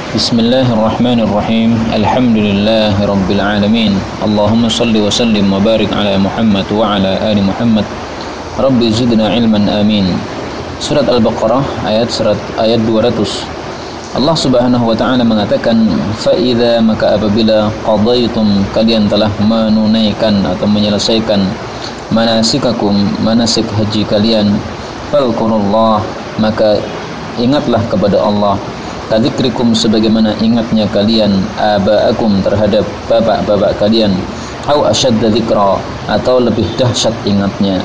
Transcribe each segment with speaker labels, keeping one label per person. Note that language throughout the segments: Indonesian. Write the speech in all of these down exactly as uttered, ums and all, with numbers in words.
Speaker 1: Bismillahirrahmanirrahim. Alhamdulillahirabbil alamin. Allahumma shalli wa sallim wa barik ala Muhammad wa ala ali Muhammad. Rabbi zidna ilman amin. Surat Al-Baqarah ayat surat ayat dua ratus. Allah Subhanahu wa taala mengatakan, fa idza maka apabila qadaitum kalian telah menunaikan atau menyelesaikan manasikakum manasik haji kalian, falqurullah maka ingatlah kepada Allah, kadzikrikum sebagaimana ingatnya kalian abaakum terhadap bapak-bapak kalian, au asyadda dzikra atau lebih dahsyat ingatnya.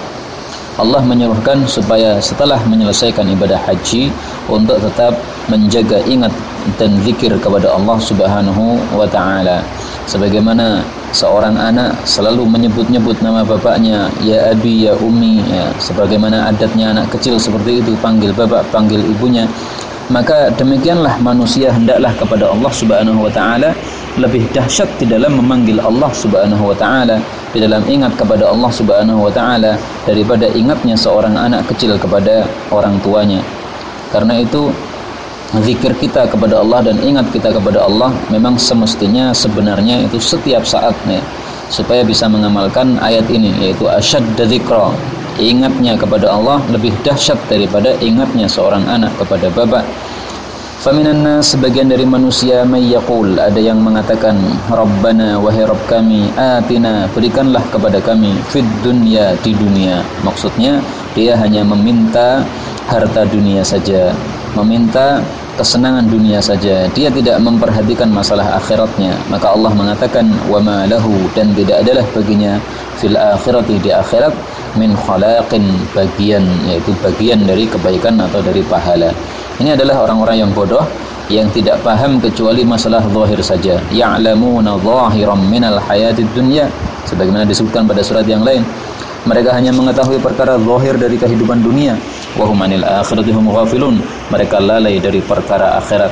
Speaker 1: Allah menyuruhkan supaya setelah menyelesaikan ibadah haji untuk tetap menjaga ingat dan zikir kepada Allah Subhanahu wa taala. Sebagaimana seorang anak selalu menyebut-nyebut nama bapaknya, ya abi, ya ummi, ya, sebagaimana adatnya anak kecil seperti itu, panggil bapak, panggil ibunya. Maka demikianlah manusia hendaklah kepada Allah Subhanahu wa taala lebih dahsyat di dalam memanggil Allah Subhanahu wa taala, di dalam ingat kepada Allah Subhanahu wa taala daripada ingatnya seorang anak kecil kepada orang tuanya. Karena itu zikir kita kepada Allah dan ingat kita kepada Allah memang semestinya sebenarnya itu setiap saatnya, supaya bisa mengamalkan ayat ini, yaitu asyadda dzikra, ingatnya kepada Allah lebih dahsyat daripada ingatnya seorang anak kepada bapak. Faminan nas, sebagian dari manusia, may yaqul, ada yang mengatakan, Rabbana, wahai Rabb kami, atina, berikanlah kepada kami, fid dunya, di dunia. Maksudnya dia hanya meminta harta dunia saja, meminta kesenangan dunia saja, dia tidak memperhatikan masalah akhiratnya. Maka Allah mengatakan, wa ma lahu, dan tidak adalah baginya, fil akhirati, di akhirat, min khalaqin, bagian, yaitu bagian dari kebaikan atau dari pahala. Ini adalah orang-orang yang bodoh, yang tidak paham kecuali masalah zahir saja. Ya'lamuna zahiran minal hayatid dunya, sebagaimana disebutkan pada surat yang lain. Mereka hanya mengetahui perkara zahir dari kehidupan dunia. Wa hum 'anil akhirati hum ghafilun, mereka lalai dari perkara akhirat.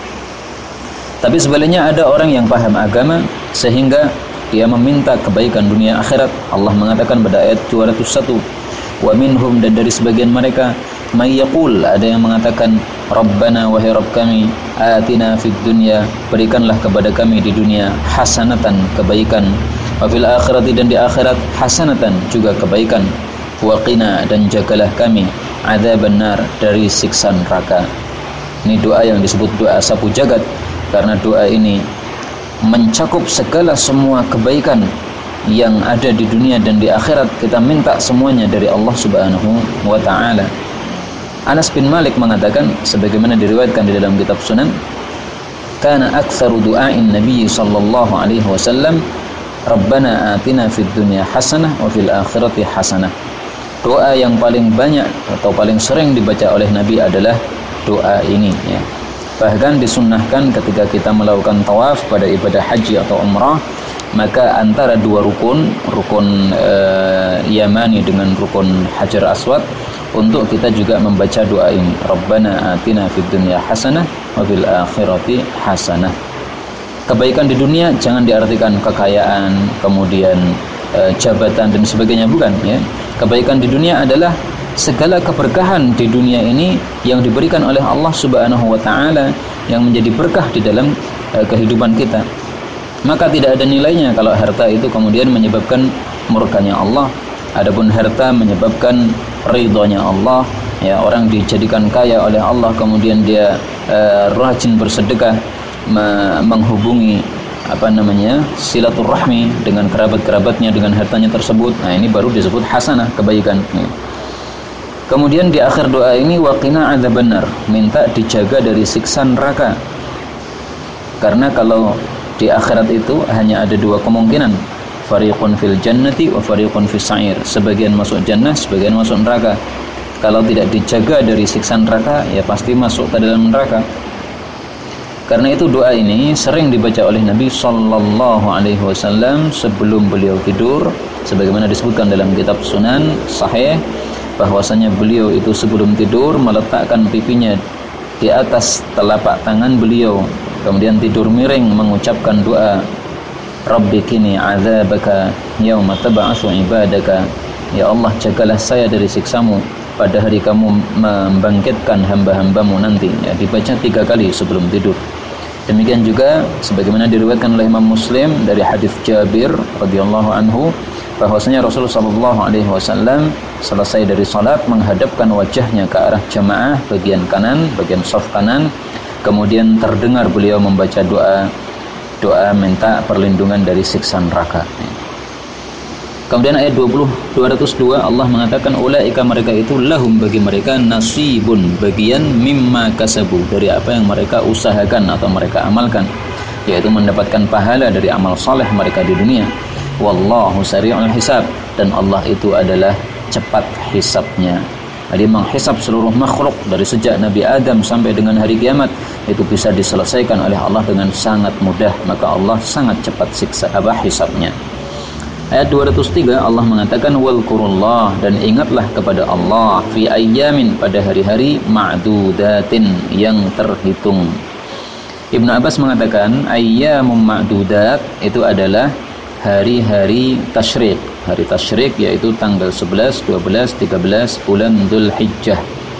Speaker 1: Tapi sebaliknya ada orang yang paham agama sehingga dia meminta kebaikan dunia akhirat. Allah mengatakan pada ayat dua ratus satu, wa minhum, dan dari sebagian mereka, may yaqul, ada yang mengatakan, Rabbana, wahai Rabb kami, atina fid dunya, berikanlah kepada kami di dunia hasanatan, kebaikan, wa fil akhirati, dan di akhirat hasanatan, juga kebaikan, wa qina, dan jagalah kami adzaban nar, dari siksa neraka. Ini doa yang disebut doa sapu jagat, karena doa ini mencakup segala semua kebaikan yang ada di dunia dan di akhirat. Kita minta semuanya dari Allah Subhanahu wa taala. Anas bin Malik mengatakan, sebagaimana diriwayatkan di dalam kitab Sunan, kana aktsaru du'ain Nabi sallallahu alaihi wasallam, Rabbana atina fid dunya hasanah wa fil akhirati hasanah. Doa yang paling banyak atau paling sering dibaca oleh Nabi adalah doa ini, ya. Bahkan disunnahkan ketika kita melakukan tawaf pada ibadah haji atau umrah, maka antara dua rukun, rukun e, Yamani dengan rukun Hajar Aswad, untuk kita juga membaca doa ini, Rabbana atina fid dunya hasanah wa fil akhirati hasanah. Kebaikan di dunia jangan diartikan kekayaan, kemudian e, jabatan dan sebagainya, bukan, ya. Kebaikan di dunia adalah segala keberkahan di dunia ini yang diberikan oleh Allah Subhanahu wa taala, yang menjadi berkah di dalam e, kehidupan kita. Maka tidak ada nilainya kalau harta itu kemudian menyebabkan murkanya Allah. Adapun harta menyebabkan ridhonya Allah, ya, orang dijadikan kaya oleh Allah, kemudian dia e, rajin bersedekah, me- menghubungi apa namanya silaturahmi dengan kerabat-kerabatnya dengan hartanya tersebut. Nah, ini baru disebut hasanah, kebaikan. Ya. Kemudian di akhir doa ini, waqina adzabannar, minta dijaga dari siksa neraka. Karena kalau di akhirat itu hanya ada dua kemungkinan, fariqun fil jannati wa fariqun fis sa'ir, sebagian masuk jannah, sebagian masuk neraka. Kalau tidak dijaga dari siksa neraka, ya pasti masuk ke dalam neraka. Karena itu doa ini sering dibaca oleh Nabi sallallahu alaihi wasallam sebelum beliau tidur, sebagaimana disebutkan dalam kitab Sunan Sahih, bahwasanya beliau itu sebelum tidur meletakkan pipinya di atas telapak tangan beliau, kemudian tidur miring mengucapkan doa, Rabbi kini azabaka yauma tab'atsu ibadaka, ya Allah jagalah saya dari siksamu pada hari kamu membangkitkan hamba-hambamu nanti. Ya, dibaca tiga kali sebelum tidur. Demikian juga sebagaimana diriwayatkan oleh Imam Muslim dari hadis Jabir radhiyallahu anhu bahwasanya Rasulullah sallallahu alaihi wasallam selesai dari salat menghadapkan wajahnya ke arah jamaah bagian kanan, bagian shaf kanan, kemudian terdengar beliau membaca doa doa minta perlindungan dari siksa neraka. Kemudian ayat dua puluh dua ratus dua Allah mengatakan ulaika mereka itu lahum bagi mereka nasibun bagian mimma kasabu dari apa yang mereka usahakan atau mereka amalkan, yaitu mendapatkan pahala dari amal saleh mereka di dunia. Wallahu sari'ul hisab, dan Allah itu adalah cepat hisabnya. Jadi menghisab seluruh makhluk dari sejak Nabi Adam sampai dengan hari kiamat itu bisa diselesaikan oleh Allah dengan sangat mudah, maka Allah sangat cepat siksa apa hisabnya. Ayat dua ratus tiga Allah mengatakan walqurullah, dan ingatlah kepada Allah fi ayyamin pada hari-hari ma'dudatin yang terhitung. Ibnu Abbas mengatakan ayyamum ma'dudat itu adalah hari-hari tasyrik. Hari tasyrik yaitu tanggal sebelas, dua belas, tiga belas bulan Dzulhijjah.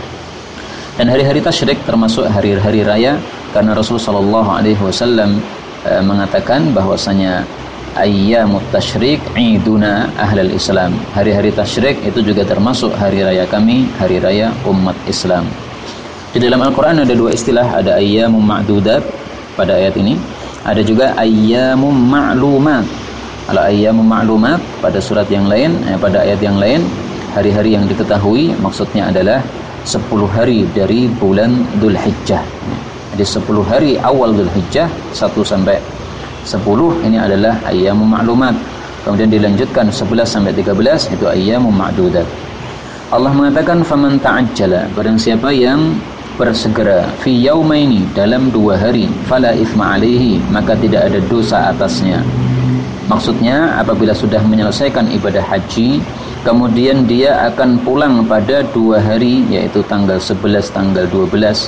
Speaker 1: Dan hari-hari tasyrik termasuk hari-hari raya karena Rasulullah sallallahu alaihi wasallam e, mengatakan bahwasanya ayyamut tasyrik iduna ahlal Islam. Hari-hari tasyrik itu juga termasuk hari raya kami, hari raya umat Islam. Di dalam Al-Qur'an ada dua istilah, ada ayyamum ma'dudat pada ayat ini, ada juga ayyamum ma'lumat. Kalau ayyamum ma'lumat pada surat yang lain, eh, pada ayat yang lain, hari-hari yang diketahui maksudnya adalah sepuluh hari dari bulan Dzulhijjah. Jadi sepuluh hari awal Dzulhijjah satu sampai sepuluh ini adalah ayyamum ma'lumat. Kemudian dilanjutkan sebelas sampai tiga belas itu ayyamum ma'dudat. Allah mengatakan faman ta'ajjala, barang siapa yang bersegera fi yaumaini dalam dua hari fala itsma alaihi, maka tidak ada dosa atasnya. Maksudnya apabila sudah menyelesaikan ibadah haji kemudian dia akan pulang pada dua hari, yaitu tanggal sebelas, tanggal dua belas,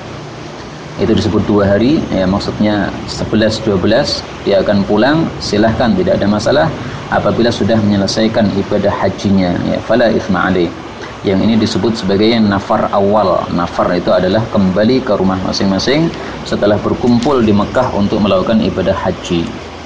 Speaker 1: itu disebut dua hari ya, maksudnya sebelas, dua belas dia akan pulang, silahkan, tidak ada masalah apabila sudah menyelesaikan ibadah hajinya ya, fala itsma alaih. Yang ini disebut sebagai nafar awal. Nafar itu adalah kembali ke rumah masing-masing setelah berkumpul di Mekah untuk melakukan ibadah haji.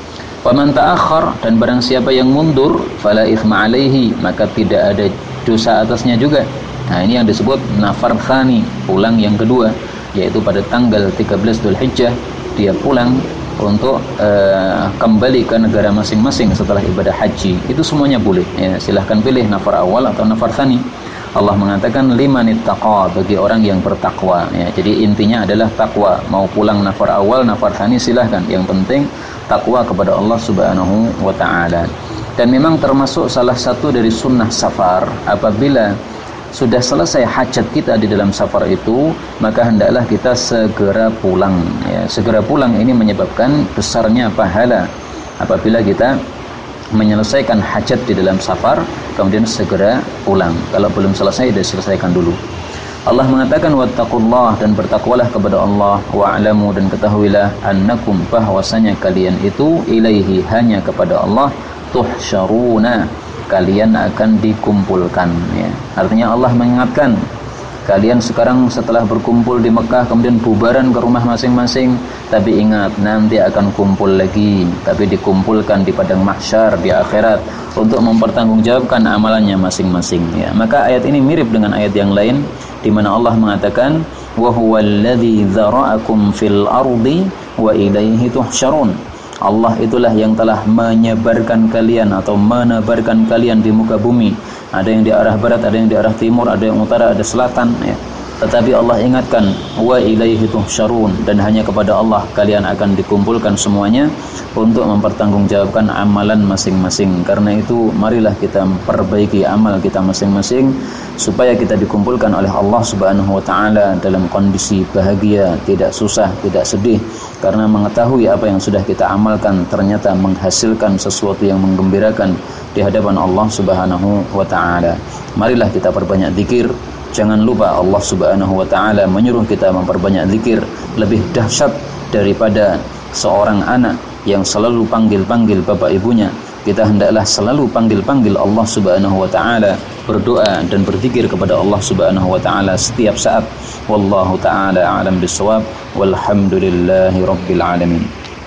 Speaker 1: Wa man ta'akhkhar, dan barang siapa yang mundur fala itsma alaihi, maka tidak ada dosa atasnya juga. Nah, ini yang disebut nafar tsani, pulang yang kedua, yaitu pada tanggal tiga belas Dzulhijjah dia pulang untuk uh, kembali ke negara masing-masing setelah ibadah haji. Itu semuanya boleh ya, silahkan pilih nafar awal atau nafar tsani. Allah mengatakan limanittaqa, bagi orang yang bertakwa ya. Jadi intinya adalah takwa, mau pulang nafar awal, nafar tsani silahkan, yang penting takwa kepada Allah Subhanahu wa taala. Dan memang termasuk salah satu dari sunnah safar, apabila sudah selesai hajat kita di dalam safar itu, maka hendaklah kita segera pulang ya. Segera pulang ini menyebabkan besarnya pahala apabila kita menyelesaikan hajat di dalam safar kemudian segera pulang. Kalau belum selesai, diselesaikan dulu. Allah mengatakan wattaqullah, dan bertakwalah kepada Allah, wa'lamu, dan ketahuilah annakum, bahwasanya kalian itu ilaihi, hanya kepada Allah, tuhsyaruna, kalian akan dikumpulkan ya. Artinya Allah mengingatkan kalian sekarang setelah berkumpul di Mekah kemudian bubaran ke rumah masing-masing, tapi ingat nanti akan kumpul lagi, tapi dikumpulkan di padang mahsyar di akhirat untuk mempertanggungjawabkan amalannya masing-masing ya. Maka ayat ini mirip dengan ayat yang lain di mana Allah mengatakan wa huwallazi dzara'akum fil ardi wa ilaihi tuhsyarun. Allah itulah yang telah menyebarkan kalian atau menebarkan kalian di muka bumi. Ada yang di arah barat, ada yang di arah timur, ada yang utara, ada selatan ya. Tetapi Allah ingatkan wa ilaihi tuhsyarun, dan hanya kepada Allah kalian akan dikumpulkan semuanya untuk mempertanggungjawabkan amalan masing-masing. Karena itu marilah kita perbaiki amal kita masing-masing supaya kita dikumpulkan oleh Allah Subhanahu wa taala dalam kondisi bahagia, tidak susah, tidak sedih, karena mengetahui apa yang sudah kita amalkan ternyata menghasilkan sesuatu yang menggembirakan di hadapan Allah Subhanahu wa taala. Marilah kita perbanyak zikir. Jangan lupa Allah Subhanahu wa taala menyuruh kita memperbanyak zikir. Lebih dahsyat daripada seorang anak yang selalu panggil-panggil bapak ibunya, kita hendaklah selalu panggil-panggil Allah Subhanahu wa taala, berdoa dan berzikir kepada Allah Subhanahu wa taala setiap saat. Wallahu taala a'lam bissawab. Walhamdulillahi rabbil alamin.